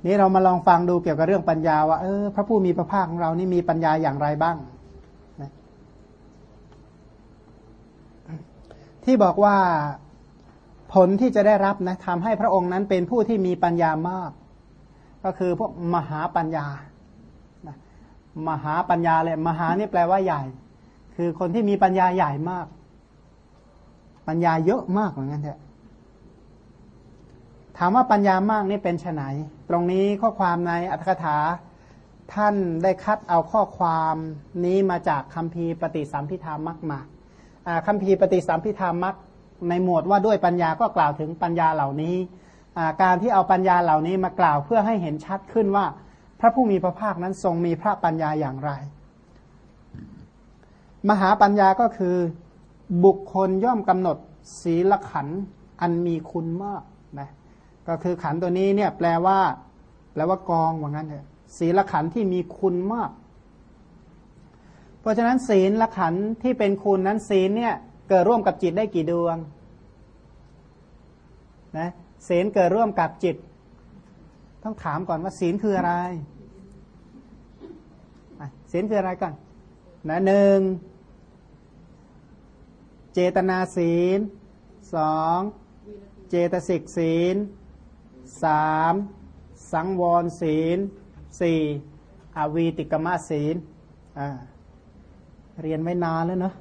นี่เรามาลองฟังดูเกี่ยวกับเรื่องปัญญาว่าพระผู้มีพระภาคของเรานี่มีปัญญาอย่างไรบ้างนะที่บอกว่าผลที่จะได้รับนะทำให้พระองค์นั้นเป็นผู้ที่มีปัญญามากก็คือพวกมหาปัญญานะมหาปัญญาเลยมหานี่แปลว่าใหญ่คือคนที่มีปัญญาใหญ่มากปัญญาเยอะมากเหมือนกันเถอะถามว่าปัญญามากนี่เป็นไฉนตรงนี้ข้อความในอรรถกถาท่านได้คัดเอาข้อความนี้มาจากคัมภีร์ปฏิสัมภิธามัคมาคัมภีร์ปฏิสัมภิธามัคในหมวดว่าด้วยปัญญาก็กล่าวถึงปัญญาเหล่านี้การที่เอาปัญญาเหล่านี้มากล่าวเพื่อให้เห็นชัดขึ้นว่าพระผู้มีพระภาคนั้นทรงมีพระปัญญาอย่างไรมหาปัญญาก็คือบุคคลย่อมกำหนดศีลขันธ์อันมีคุณมากนะก็คือขันธ์ตัวนี้เนี่ยแปลว่ากองว่างั้นเถอะศีลขันธ์ที่มีคุณมากเพราะฉะนั้นศีลขันธ์ที่เป็นคุณนั้นศีลเนี่ยเกิดร่วมกับจิตได้กี่ดวงนะศีลเกิดร่วมกับจิตต้องถามก่อนว่าศีลคืออะไรศีลคืออะไรก่อนนะหนึ่งเจตนาศีลสองเจตสิกศีลสามสังวรศีลสี่อวีติกมศีลเรียนไว้นานแล้วเนาะ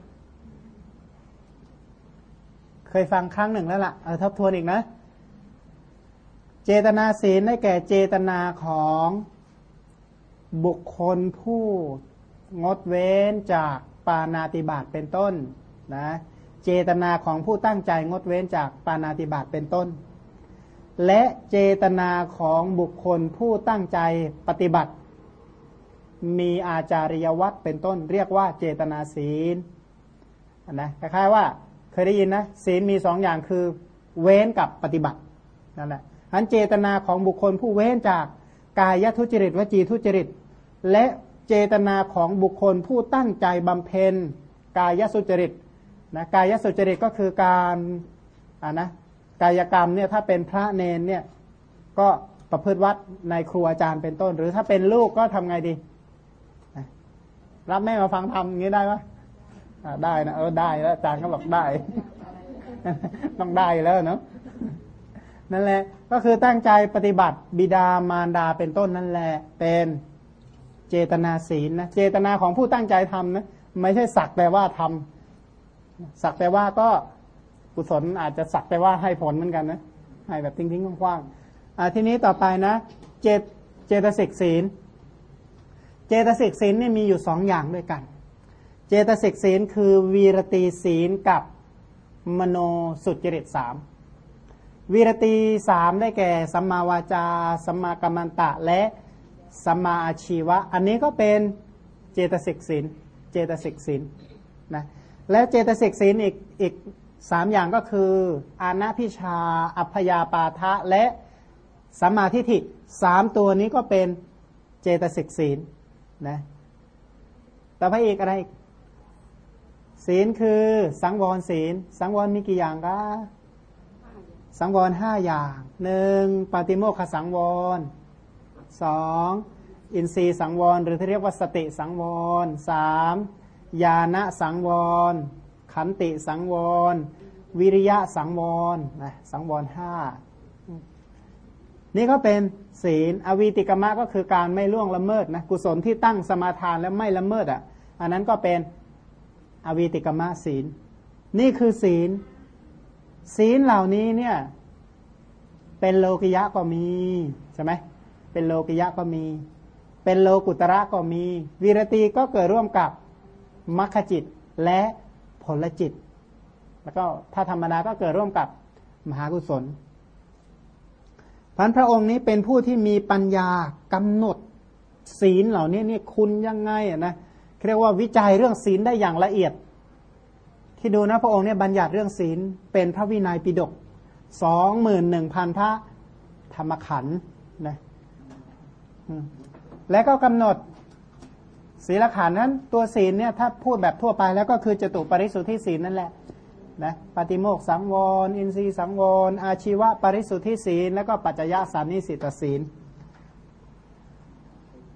เคยฟังครั้งหนึ่งแล้วล่ะทบทวนอีกนะเจตนาศีลได้แก่เจตนาของบุคคลผู้งดเว้นจากปาณาติบาตเป็นต้นนะเจตนาของผู้ตั้งใจงดเว้นจากปาณาติบาตเป็นต้นและเจตนาของบุคคลผู้ตั้งใจปฏิบัติมีอาจาริยวัตรเป็นต้นเรียกว่าเจตนาศีลนะคล้ายๆว่าเคยได้ยินนะศีลมีสองอย่างคือเว้นกับปฏิบัตินั่นแหละอันเจตนาของบุคคลผู้เว้นจากกายทุจริตวจีทุจริตและเจตนาของบุคคลผู้ตั้งใจบำเพ็ญกายสุจริตนะกายสุจริตก็คือการกายกรรมเนี่ยถ้าเป็นพระเนนเนี่ยก็ประพฤติวัดในครูอาจารย์เป็นต้นหรือถ้าเป็นลูกก็ทำไงดีรับแม่มาฟังธรรมอย่างนี้ได้ไหมได้นะได้แล้วอาจารย์เขาบอกได้ ต้องได้แล้วเนาะนั่นแหละก็คือตั้งใจปฏิบัติบิดามารดาเป็นต้นนั่นแหละเป็นเจตนาศีลนะเจตนาของผู้ตั้งใจทำนะไม่ใช่สักแต่ว่าทำสักแต่ว่าก็กุศลอาจจะสักแต่ว่าให้ผลเหมือนกันนะให้แบบทิ้งๆกว้างๆทีนี้ต่อไปนะเจตสิกศีลเจตสิกศีลนี่มีอยู่สองอย่างด้วยกันเจตสิกศีลคือวีรตีศีลกับมโนสุจริตสามวีรตีสามได้แก่สัมมาวาจาสัมมากัมมันตะและสัมมาอาชีวะอันนี้ก็เป็นเจตสิกศีลเจตสิกศีลนะและเจตสิกศีลอีกสามอย่างก็คืออานาพิชาอัพยาปาทะและสัมมาทิฏฐิสามตัวนี้ก็เป็นเจตสิกศีลนะต่อไปอีกอะไรศีลคือสังวรศีลสังวรมีกี่อย่างคะสังวรห้าอย่างหนึ่งปาติโมกขสังวรสองอินทรีย์สังวรหรือที่เรียกว่าสติสังวรสามญาณสังวรขันติสังวรวิริยะสังวรนะสังวรห้านี่ก็เป็นศีลอวีติกมะก็คือการไม่ล่วงละเมิดนะกุศลที่ตั้งสมาทานแล้วไม่ละเมิดอันนั้นก็เป็นอวีติกมะศีลนี่คือศีลศีลเหล่านี้เนี่ยเป็นโลกิยะก็มีใช่ไหมเป็นโลกิยะก็มีเป็นโลกุตระก็มีวิรติก็เกิดร่วมกับมัคคจิตและผลจิตแล้วก็ถ้าธรรมดาก็เกิดร่วมกับมหากุศลพระองค์นี้เป็นผู้ที่มีปัญญากำหนดศีลเหล่านี้นี่คุณยังไงนะเรียกว่าวิจัยเรื่องศีลได้อย่างละเอียดที่ดูนะพระองค์เนี่ยบัญญัติเรื่องศีลเป็นพระวินัยปิฎก 21,000 พระธรรมขันธ์นะและก็กำหนดศีลขันธ์นั้นตัวศีลเนี่ยถ้าพูดแบบทั่วไปแล้วก็คือจตุปริสุทธิศีลนั่นแหละนะปฏิโมกข์สังวรอินทรีย์สังวรอาชีวะปริสุทธิศีลแล้วก็ปัจจยสันนิสิตศีล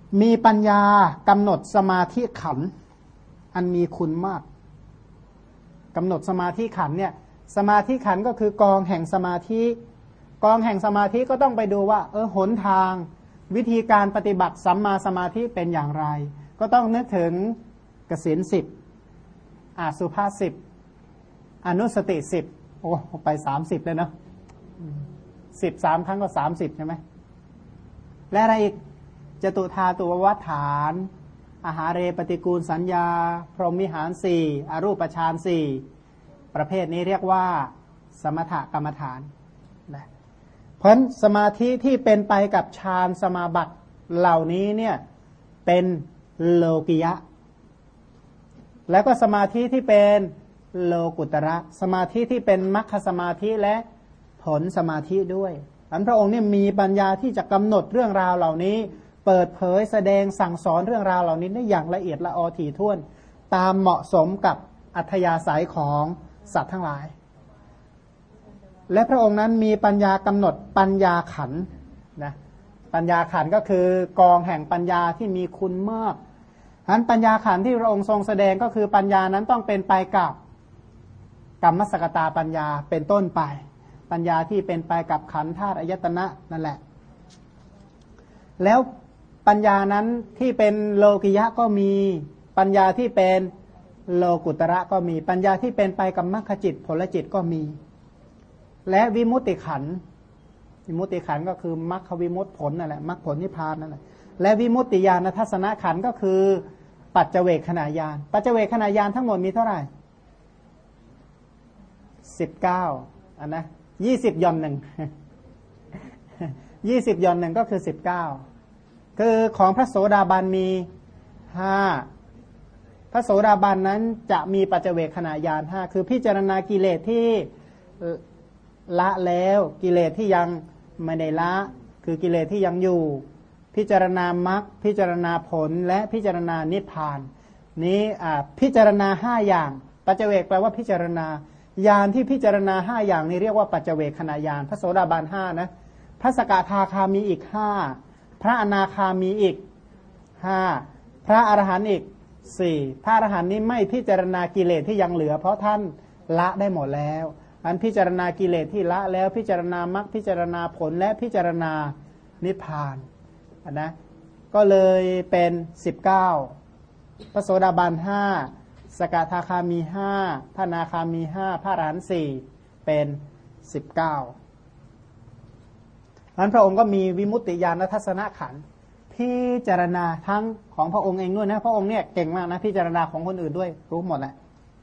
มีปัญญากำหนดสมาธิขันธ์อันมีคุณมากกำหนดสมาธิขันธ์เนี่ยสมาธิขันธ์ก็คือกองแห่งสมาธิกองแห่งสมาธิก็ต้องไปดูว่าหนทางวิธีการปฏิบัติสัมมาสมาธิเป็นอย่างไรก็ต้องนึกถึงกสิณ10อาสุภาษ10อนุสติ10โอ้ไป30เลยเนาะ13ครั้งก็30ใช่ไหมและอะไรอีกจตุธาตุวัฏฐานอาหาเรปฏิกูลสัญญาพรหมวิหาร4อรูปฌาน4ประเภทนี้เรียกว่าสมถกรรมฐานนะเพราะสมาธิที่เป็นไปกับฌานสมาบัติเหล่านี้เนี่ยเป็นโลกิยะแล้วก็สมาธิที่เป็นโลกุตระสมาธิที่เป็นมรรคสมาธิและผลสมาธิด้วยอันพระองค์เนี่ยมีปัญญาที่จะกำหนดเรื่องราวเหล่านี้เปิดเผยแสดงสั่งสอนเรื่องราวเหล่านี้ได้อย่างละเอียดละออถี่ถ้วนตามเหมาะสมกับอัธยาศัยของสัตว์ทั้งหลายและพระองค์นั้นมีปัญญากำหนดปัญญาขันธ์นะปัญญาขันธ์ก็คือกองแห่งปัญญาที่มีคุณมากฉะนั้นปัญญาขันธ์ที่พระองค์ทรงแสดงก็คือปัญญานั้นต้องเป็นไปกับกรรมสกตาปัญญาเป็นต้นไปปัญญาที่เป็นไปกับขันธ์ธาตุอายตนะนั่นแหละแล้วปัญญานั้นที่เป็นโลกิยะก็มีปัญญาที่เป็นโลกุตระก็มีปัญญาที่เป็นไปกับมรรคจิตผลจิตก็มีและวิมุตติขันธ์วิมุตติขันธ์ก็คือมรรควิมุตติผลนั่นแหละมรรคผลนิพพานนั่นแหละและวิมุตติญาณทัศนขันธ์ก็คือปัจเจเวคขณะญาณปัจเจเวคขณะญาณทั้งหมดมีเท่าไหร่19อันนะ20 ย่อนหนึ่ง20 ย่อนหนึ่งก็คือ19คือของพระโสดาบันมี5พระโสดาบันนั้นจะมีปัจเจเวคขณะญาณ5คือพิจารณากิเลสที่ละแล้วกิเลสที่ยังไม่ได้ละคือกิเลสที่ยังอยู่พิจารณามรรคพิจารณาผลและพิจารณานิพพานนี้พิจารณา5อย่างปัจเจเวคแปลว่าพิจารณาญาณที่พิจารณา5อย่างนี้เรียกว่าปัจเจเวคขณะญาณพระโสดาบัน5นะพระสกทาคามีอีก5พระอนาคามีอีก5พระอรหันต์อีก4พระอรหันต์นี้ไม่พิจารณากิเลสที่ยังเหลือเพราะท่านละได้หมดแล้วอันพิจารณากิเลสที่ละแล้วพิจารณามรรคพิจารณาผลและพิจารณานิพพานนะก็เลยเป็น19พระโสดาบัน5สกทาคามี5พระอนาคามี5พระอรหันต์4เป็น19นั้นพระองค์ก็มีวิมุตติญาณทัศนขันธ์พิจารณาทั้งของพระองค์เองด้วยนะพระองค์เนี่ยเก่งมากนะพิจารณาของคนอื่นด้วยรู้หมดแหละ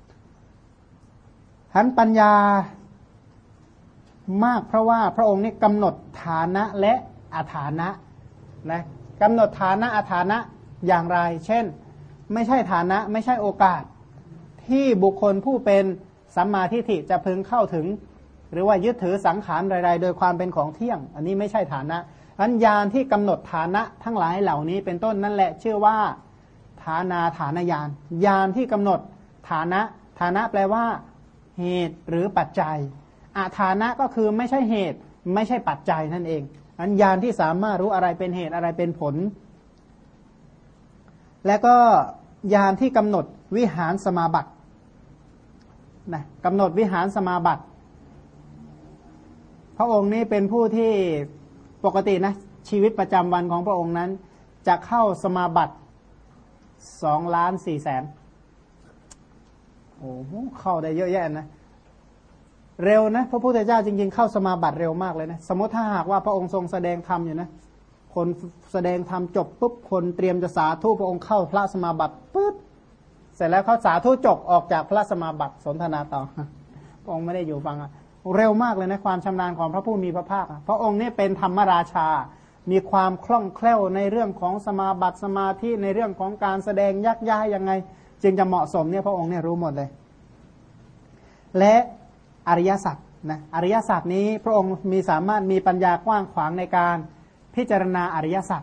ทั้นปัญญามากเพราะว่าพระองค์นี่กำหนดฐานะและอฐานะนะกำหนดฐานะอฐานะอย่างไรเช่นไม่ใช่ฐานะไม่ใช่โอกาสที่บุคคลผู้เป็นสัมมาทิฏฐิจะพึงเข้าถึงหรือว่ายึดถือสังขารใดๆโดยความเป็นของเที่ยงอันนี้ไม่ใช่ฐานะอันญาณที่กำหนดฐานะทั้งหลายเหล่านี้เป็นต้นนั่นแหละชื่อว่าฐานาฐานญาณญาณที่กำหนดฐานะฐานะแปลว่าเหตุหรือปัจจัยอฐานะก็คือไม่ใช่เหตุไม่ใช่ปัจจัยนั่นเองอันญาณที่สามารถรู้อะไรเป็นเหตุอะไรเป็นผลและก็ญาณที่กำหนดวิหารสมาบัตินะกำหนดวิหารสมาบัติพระองค์นี้เป็นผู้ที่ปกตินะชีวิตประจำวันของพระองค์นั้นจะเข้าสมาบัติ2,400,000โอ้โหเข้าได้เยอะแยะนะเร็วนะพระพุทธเจ้าจริงๆเข้าสมาบัติเร็วมากเลยนะสมมติถ้าหากว่าพระองค์ทรงแสดงธรรมอยู่นะคนแสดงธรรมจบปุ๊บคนเตรียมจะสาธุพระองค์เข้าพระสมาบัติปุ๊บเสร็จแล้วเขาสาธุจบออกจากพระสมาบัติสนทนาต่อพระองค์ไม่ได้อยู่ฟังเร็วมากเลยนะความชำนาญของพระผู้มีพระภาคพระองค์นี่เป็นธรรมราชามีความคล่องแคล่วในเรื่องของสมาบัติสมาธิในเรื่องของการแสดงยักย้ายยังไงจึงจะเหมาะสมเนี่ยพระองค์เนี่ยรู้หมดเลยและอริยสัจนะอริยสัจนี้พระองค์มีสามารถมีปัญญากว้างขวางในการพิจารณาอริยสัจ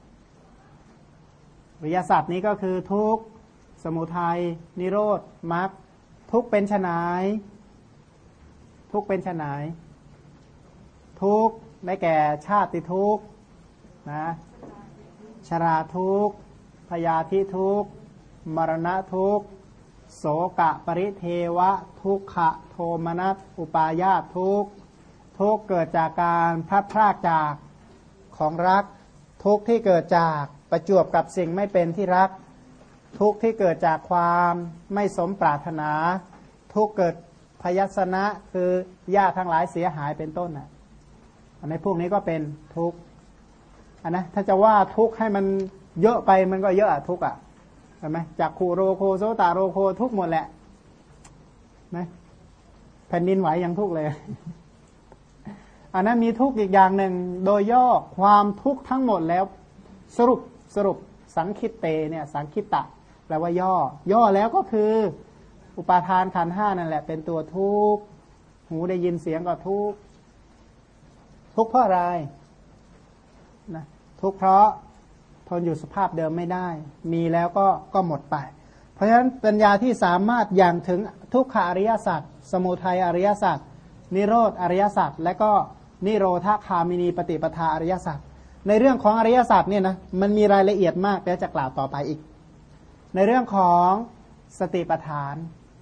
อริยสัจนี้ก็คือทุกข์สมุทัยนิโรธมรรคทุกข์เป็นไฉนทุกข์เป็นไฉนทุกข์ได้แก่ชาติทุกข์นะชราทุกข์พยาธิทุกข์มรณะทุกข์โสกะปริเทวะทุกขะโทมนัสอุปาญาตทุกข์ทุกข์เกิดจากการพลัดพรากจากของรักทุกข์ที่เกิดจากประจวบกับสิ่งไม่เป็นที่รักทุกข์ที่เกิดจากความไม่สมปรารถนาทุกข์เกิดพยัสนะคือญาติทั้งหลายเสียหายเป็นต้นน่ะอันในพวกนี้ก็เป็นทุกข์อันนะถ้าจะว่าทุกข์ให้มันเยอะไปมันก็เยอะทุกข์ใช่ไหมจากขูโรโคโซตาโรโคทุกข์หมดแหละนะแผ่นดินไหวยังทุกข์เลยอันนั้นมีทุกข์อีกอย่างหนึ่งโดยย่อความทุกข์ทั้งหมดแล้วสรุปสังคิตเตเนี่ยสังคิตตะแปลว่าย่อแล้วก็คืออุปาทานขันธ์ห้านั่นแหละเป็นตัวทุกข์หูได้ยินเสียงก็ทุกข์เพราะอะไรนะทุกข์เพราะทนอยู่สภาพเดิมไม่ได้มีแล้วก็หมดไปเพราะฉะนั้นปัญญาที่สามารถอย่างถึงทุกขอริยสัจสมุทัยอริยสัจนิโรธอริยสัจและก็นิโรธคามินีปฏิปทาอริยสัจในเรื่องของอริยสัจเนี่ยนะมันมีรายละเอียดมากเดี๋ยวจะกล่าวต่อไปอีกในเรื่องของสติปัฏฐาน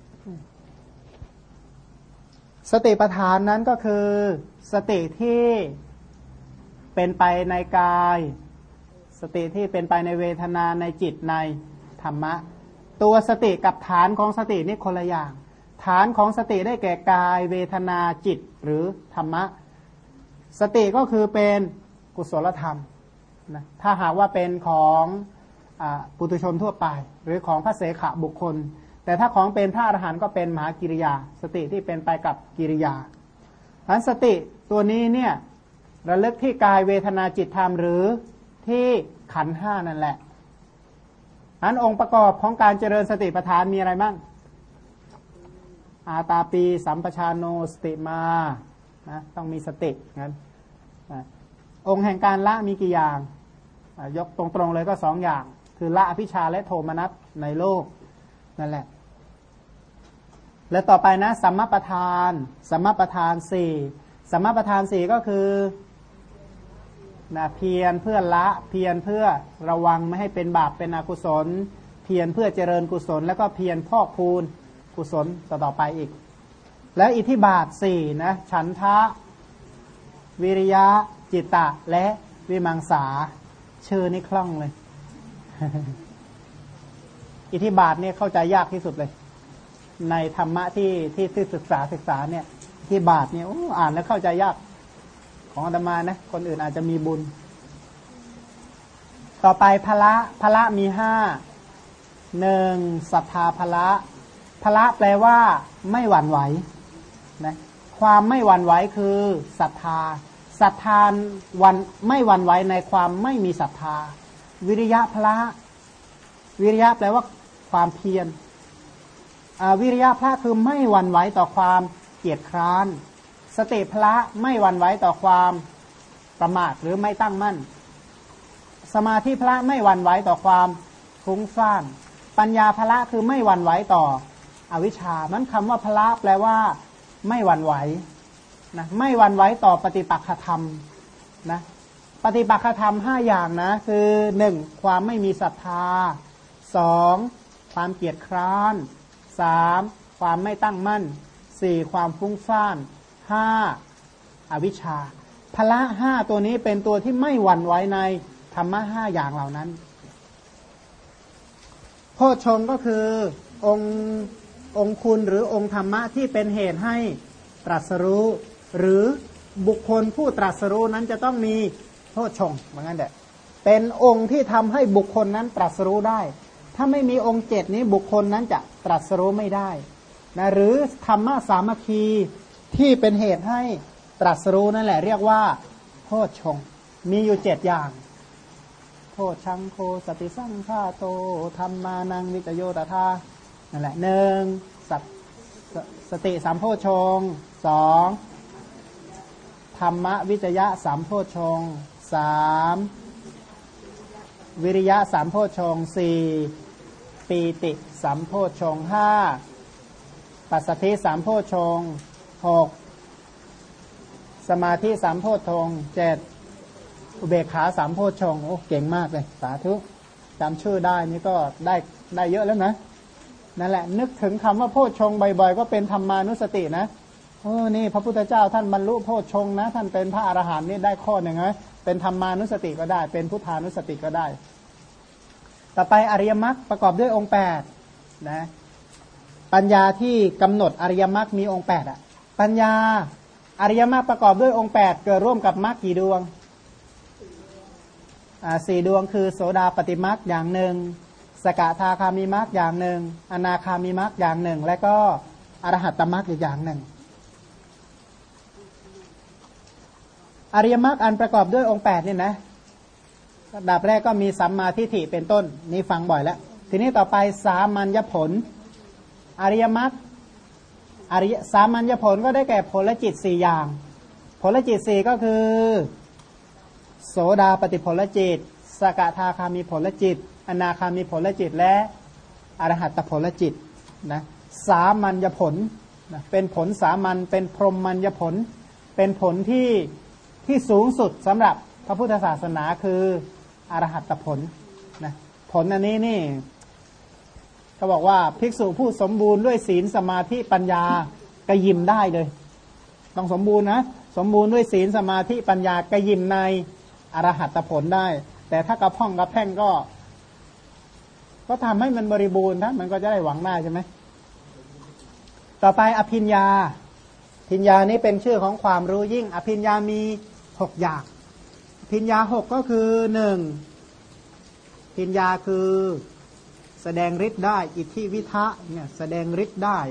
สติปัฏฐานนั้นก็คือสติที่เป็นไปในกายสติที่เป็นไปในเวทนาในจิตในธรรมะตัวสติกับฐานของสตินี่คนละอย่างฐานของสติได้แก่กายเวทนาจิตหรือธรรมะสติก็คือเป็นกุศลธรรมนะถ้าหากว่าเป็นของปุถุชนทั่วไปหรือของพระเสขบุคคลแต่ถ้าของเป็นพระอรหันต์ก็เป็นมหากิริยาสติที่เป็นไปกับกิริยาอันสติตัวนี้เนี่ยระลึกที่กายเวทนาจิตธรรมหรือที่ขันธ์ห้านั่นแหละอันองค์ประกอบของการเจริญสติปัฏฐานมีอะไรบ้างอาตาปีสัมปชานโนสติมานะต้องมีสติงั้นองค์แห่งการละมีกี่อย่างยกตรงๆเลยก็สองอย่างคือละอภิชาและโทมนัสในโลกนั่นแหละและต่อไปนะสัมมาประธานสี่สัมมาประธานสี่ก็คือนะเพียรเพื่อละเพียรเพื่อระวังไม่ให้เป็นบาปเป็นอกุศลเพียรเพื่อเจริญกุศลแล้วก็เพียรพอกพูนกุศลต่อไปอีกแล้วอิทธิบาทสี่นะฉันทะวิริยะจิตตะและวิมังสาชื่อนี่คล่องเลย อิทธิบาทเนี่ยเข้าใจยากที่สุดเลยในธรรมะที่ศึกษาเนี่ยอิทธิบาทเนี่ยอ่านแล้วเข้าใจยากของอาตมานะคนอื่นอาจจะมีบุญต่อไปพละมีห้าหนึ่งศรัทธาพละแปลว่าไม่หวั่นไหวนะความไม่หวั่นไหวคือศรัทธาไม่หวั่นไหวในความไม่มีศรัทธาวิริยะพละวิริยะแปลว่าความเพียรวิริยะพละคือไม่หวั่นไหวต่อความเกียจคร้านสติพละไม่หวั่นไหวต่อความประมาทหรือไม่ตั้งมั่นสมาธิพละไม่หวั่นไหวต่อความฟุ้งซ่านปัญญาพละคือไม่หวั่นไหวต่ออวิชชานั้นคำว่าพละแปลว่าไม่หวั่นไหวนะไม่หวั่นไหวต่อปฏิปักขธรรมนะปฏิปักขธรรม5อย่างนะคือ1ความไม่มีศรัทธา2ความเกียจคร้าน3ความไม่ตั้งมั่น4ความฟุ้งซ่าน5อวิชชาพละ5ตัวนี้เป็นตัวที่ไม่หวั่นไหวในธรรมะ5อย่างเหล่านั้นโพชฌงค์ก็คือองค์คุณหรือองค์ธรรมะที่เป็นเหตุให้ตรัสรู้หรือบุคคลผู้ตรัสรู้นั้นจะต้องมีโพชฌงค์เหมือนกันแหละเป็นองค์ที่ทำให้บุคคลนั้นตรัสรู้ได้ถ้าไม่มีองค์7นี้บุคคลนั้นจะตรัสรู้ไม่ได้นะหรือธรรมะสามัคคีที่เป็นเหตุให้ตรัสรู้นั่นแหละเรียกว่าโพชฌงค์มีอยู่7อย่างโพชฌังโคสติสังฆาโตธัมมานังวิจโยตถานั่นแหละ1สติสัมโพชฌงค์2ธรรมวิจยะสัมโพชฌงค์3วิริยะสัมโพชฌงค์4ปีติสัมโพชฌงค์5ปัสสัทธิสัมโพชฌงค์6สมาธิสัมโพชฌงค์7 อุเบกขาสามโพชฌงค์โอ้เก่งมากเลยสาธุจำชื่อได้นี่ก็ได้เยอะแล้วนะนั่นแหละนึกถึงคำว่าโพชฌงค์บ่อยๆก็เป็นธรรมานุสตินะนี่พระพุทธเจ้าท่านบรรลุโพชฌงค์นะท่านเป็นพระอรหันต์นี่ได้ข้อหนึ่งนะเป็นธรรมานุสติก็ได้เป็นพุทธานุสติก็ได้ต่อไปอริยมรรคประกอบด้วยองค์8นะปัญญาที่กำหนดอริยมรรคมีองค์8อ่ะปัญญาอริยมรรคประกอบด้วยองค์8เกิดร่วมกับมรรคกี่ดวง4 ดวงคือโสดาปฏิมรรคอย่างหนึ่งสกทาคามิมรรคอย่างหนึ่งอนาคามิมรรคอย่างหนึ่งและก็อรหัตตมรรคอีกอย่างหนึ่งอริยมรรคอันประกอบด้วยองค์8นี่นะระดับแรกก็มีสัมมาทิฏฐิเป็นต้นนี่ฟังบ่อยแล้วทีนี้ต่อไปสามัญญผลอริยมรรคสามัญญผลก็ได้แก่ผลจิต4อย่างผลจิต4ก็คือโสดาปฏิผลจิตสกทาคามิผลจิตอนาคามิผลจิตและอรหัตผลจิตนะสามัญญผลนะเป็นผลสามัญเป็นพรหมัญญผลเป็นผลที่สูงสุดสำหรับพระพุทธศาสนาคืออรหัตผลนะผลอันนี้นี่เขาบอกว่าภิกษุผู้สมบูรณ์ด้วยศีลสมาธิปัญญากระยิมได้เลยต้องสมบูรณ์นะสมบูรณ์ด้วยศีลสมาธิปัญญากระยิมในอรหัตผลได้แต่ถ้ากระพ่องกระแพ่งก็ทำให้มันบริบูรณ์นะมันก็จะได้หวังได้ใช่ไหมต่อไปอภิญญาภิญญานี้เป็นชื่อของความรู้ยิ่งอภิญญามี6อย่างอภิญญา6ก็คือ1ภิญญาคือแสดงฤทธิ์ได้อิทธิวิทะเนี่ยแสดงฤทธิ์ได้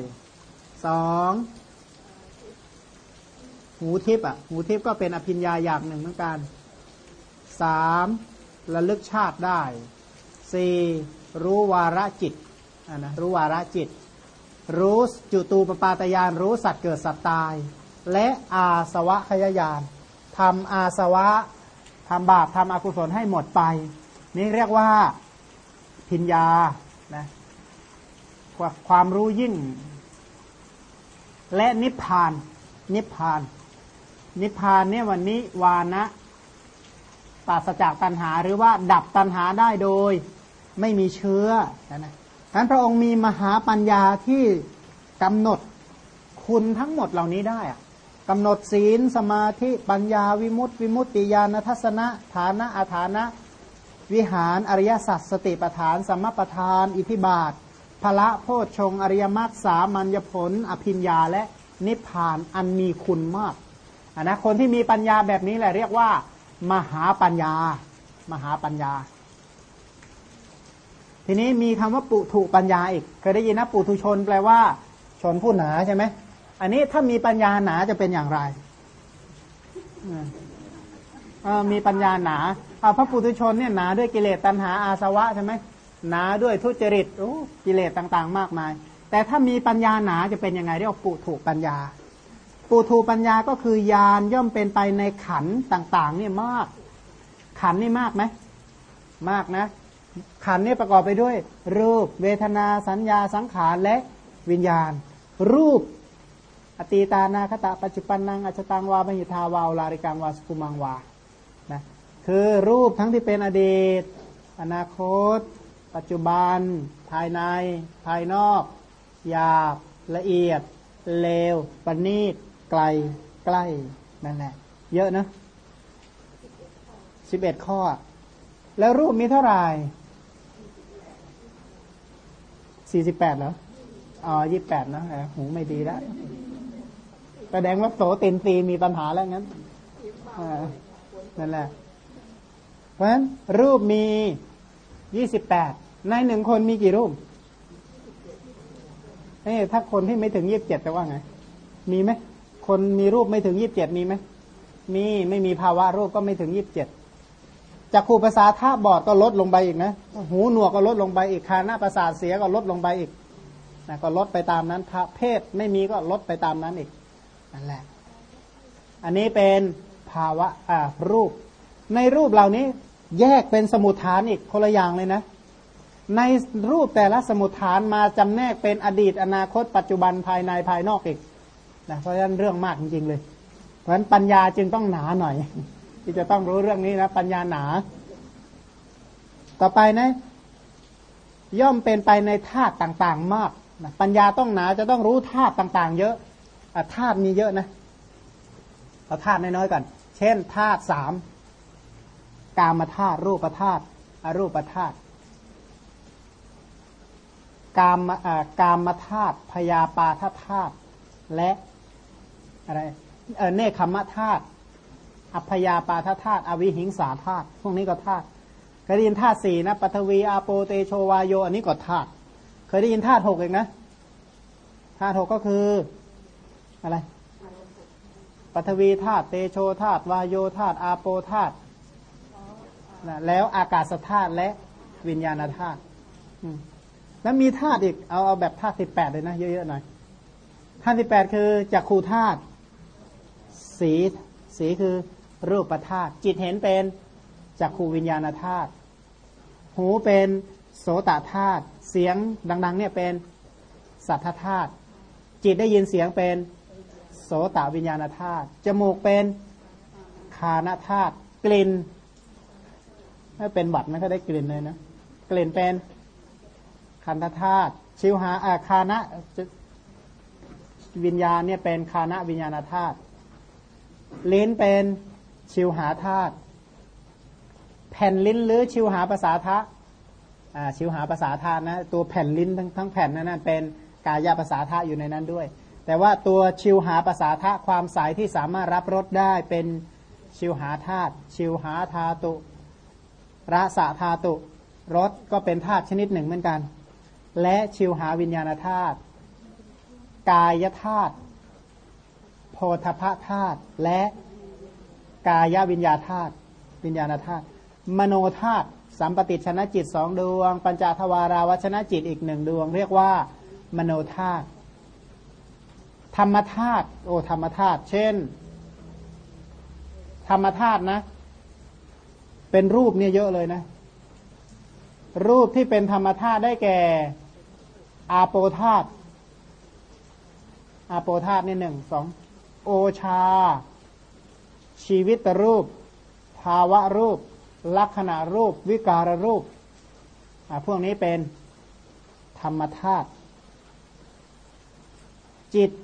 2หูทิพย์หูทิพย์ก็เป็นอภิญญาอย่างหนึ่งเหมือนกัน3ระลึกชาติได้4รู้วาระจิตนะรู้วาระจิตรู้จุตูปปาตญาณรู้สัตว์เกิดสัตว์ตายและอาสวะขยญาณทำอาสวะทำบาปทำอกุศลให้หมดไปนี่เรียกว่าภิญญานะความรู้ยิ่งและนิพพานนิพพานเนี่ยวันนี้วานะปราศจากตัณหาหรือว่าดับตัณหาได้โดยไม่มีเชื้อนะท่านพระองค์มีมหาปัญญาที่กำหนดคุณทั้งหมดเหล่านี้ได้กำหนดศีลสมาธิปัญญาวิมุตติญาณทัศนะฐานะอาฐานะวิหารอริยสัจสติปัฏฐานสัมมาปัฏฐานอิทธิบาทพละโพชฌงค์อริยมรรคสามัญญผลอภิญญาและนิพพานอันมีคุณมากนะคนที่มีปัญญาแบบนี้แหละเรียกว่ามหาปัญญามหาปัญญาทีนี้มีคำว่าปุถุปัญญาอีกเคยได้ยินนะปุถุชนแปลว่าชนผู้หนาใช่ไหมอันนี้ถ้ามีปัญญาหนาจะเป็นอย่างไรมีปัญญาหนาพระปุถุชนเนี่ยหนาด้วยกิเลสตัณหาอาสวะใช่ไหมหนาด้วยทุจริตกิเลสต่างๆมากมายแต่ถ้ามีปัญญาหนาจะเป็นยังไงเรียกว่าปุถุปัญญาปุถุปัญญาก็คือญาณย่อมเป็นไปในขันธ์ต่างๆเนี่ยมากขันธ์นี่มากไหมมากนะขันธ์นี่ประกอบไปด้วยรูปเวทนาสัญญาสังขารและวิญญาณรูปอตีตานาคตะปัจจุปันนังอัจฉตังวาปหิทาวาลาริกังวาสุกุมังวานะคือรูปทั้งที่เป็นอดีตอนาคตปัจจุบันภายในภายนอกหยาบละเอียดเลวประณีตไกลใกล้นั่นแหละเยอะนะ11 ข้อแล้วรูปมีเท่าไหร่48เหรอ28นะหูไม่ดีแล้วแสดงว่าโสตินทรีย์มีปัญหาแล้วงั้นนั่นแหละเพราะฉะนั้นรูปมี28ใน1คนมีกี่รูปถ้าคนที่ไม่ถึง27จะว่าไงมีไหมคนมีรูปไม่ถึง27มีไหมมีไม่มีภาวะรูปก็ไม่ถึง27จักขุประสาทบอดก็ลดลงไปอีกนะหูหนวกก็ลดลงไปอีกคานะประสาทเสียก็ลดลงไปอีกนะก็ลดไปตามนั้นเพศไม่มีก็ลดไปตามนั้นอีกนั่นแหละอันนี้เป็นภาวะรูปในรูปเหล่านี้แยกเป็นสมุฏฐานอีกคนละอย่างเลยนะในรูปแต่ละสมุฏฐานมาจำแนกเป็นอดีตอนาคตปัจจุบันภายในภายนอกอีกนะเพราะฉะนั้นเรื่องมากจริงๆเลยเพราะฉะนั้นปัญญาจึงต้องหนาหน่อยที่จะต้องรู้เรื่องนี้นะปัญญาหนาต่อไปนะย่อมเป็นไปในธาตุต่างๆมากนะปัญญาต้องหนาจะต้องรู้ธาตุต่างๆเยอะธาตุมีเยอะนะเอาธาตุน้อยๆก่อนเช่นธาตุสามกามธาตุรูปธาตุอรูปธาตุกามธาตุพยาปาทธาตุและอะไรเนคขมธาตุอัพยาปาทธาตุอวิหิงสาธาตุพวกนี้ก็ธาตุเคยได้ยินธาตุสี่นะปฐวีอาโปเตโชวาโยอันนี้ก็ธาตุเคยได้ยินธาตุหกเองนะธาตุหกก็คืออะไรปฐวีธาตุเตโชธาตุวาโยธาตุอาโปธาตุแล้วอากาศธาตุและวิญญาณธาตุแล้วมีธาตุอีกเอาแบบธาตุ18เลยนะเยอะๆหน่อยธาตุ18คือจักขุธาตุสีคือรูปธาตุจิตเห็นเป็นจักขุวิญญาณธาตุหูเป็นโสตธาตุเสียงดังๆเนี่ยเป็นสัทธธาตุจิตได้ยินเสียงเป็นโสตวิญญาณธาตุจมูกเป็นคานธาตุกลิ่นไม่เป็นหวัดไม่ค่อยได้กลิ่นเลยนะกลิ่นเป็นคันธธาตุชิวหาคานะวิญญาณเนี่ยเป็นคานะวิญญาณธาตุลิ้นเป็นชิวหาธาตุแผ่นลิ้นหรือชิวหาภาษาทะชิวหาภาษาธาตุนะตัวแผ่นลิ้นทั้งแผ่นนั้นเป็นกายภาษาทะอยู่ในนั้นด้วยแต่ว่าตัวชิวหาภาษาทะความใสที่สามารถรับรสได้เป็นชิวหาธาตุชิวหาธาตุรสธาตุรสก็เป็นธาตุชนิดหนึ่งเหมือนกันและชิวหาวิญญาณธาตุกายธาตุโพธพธาตุและกายวิญญาธาตุวิญญาณธาตุมโนธาตุสัมปติชนะจิต2 ดวงปัญจทวาราวชนะจิตอีก1 ดวงเรียกว่ามโนธาตุธรรมธาตุธรรมธาตุเช่นธรรมธาตุนะเป็นรูปเนี่ยเยอะเลยนะรูปที่เป็นธรรมธาตุได้แก่อาโปธาตุอาโปธาตุนี่1 2โอชาชีวิตรูปภาวะรูปลักษณะรูปวิการรูปพวกนี้เป็นธรรมธาตุจิต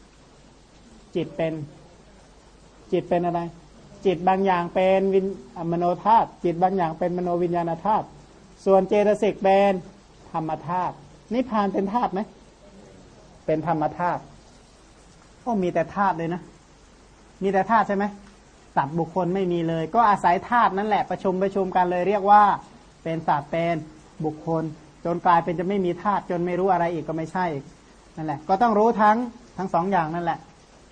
เป็นอะไรจิตบางอย่างเป็นมโนธาตุจิตบางอย่างเป็นมโนวิญญาณธาตุส่วนเจตสิกเป็นธรรมธาตุนิพพานเป็นธาตุไหมเป็นธรรมธาตุมีแต่ธาตุเลยนะมีแต่ธาตุใช่ไหมสัตว์บุคคลไม่มีเลยก็อาศัยธาตุนั่นแหละประชุมกันเลยเรียกว่าเป็นสัตว์เป็นบุคคลจนกลายเป็นจะไม่มีธาตุจนไม่รู้อะไรอีกก็ไม่ใช่อีกนั่นแหละก็ต้องรู้ทั้งสองอย่างนั่นแหละ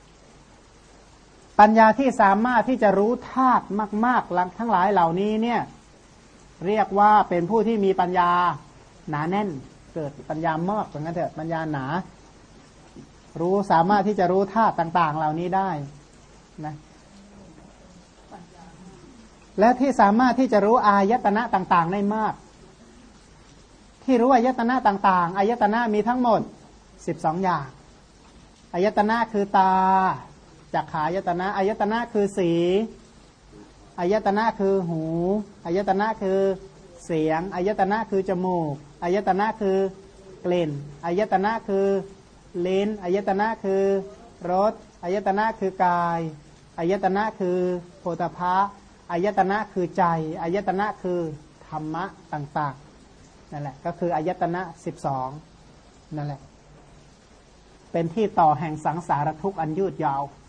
ปัญญาที่สามารถที่จะรู้ธาตุมากๆทั้งหลายเหล่านี้เนี่ยเรียกว่าเป็นผู้ที่มีปัญญาหนาแน่นเกิดปัญญามากอย่างนั้นเถอะปัญญาหนารู้สามารถที่จะรู้ธาตุต่างๆเหล่านี้ได้นะและที่สามารถที่จะรู้อายตนะต่างๆได้มากที่รู้อายตนะต่างๆอายตนะมีทั้งหมด12อย่างอายตนะคือตาจักขายตนะอายตนะคือสีอายตนะคือหูอายตนะคือเสียงอายตนะคือจมูกอายตนะคือกลิ่นอายตนะคือลิ้นอายตนะคือรสอายตนะคือกายอายตนะคือโผฏฐัพพะอายตนะคือใจอายตนะคือธรรมะต่างๆนั่นแหละก็คืออายตนะ12นั่นแหละเป็นที่ต่อแห่งสังสารทุกข์อันยืดยาว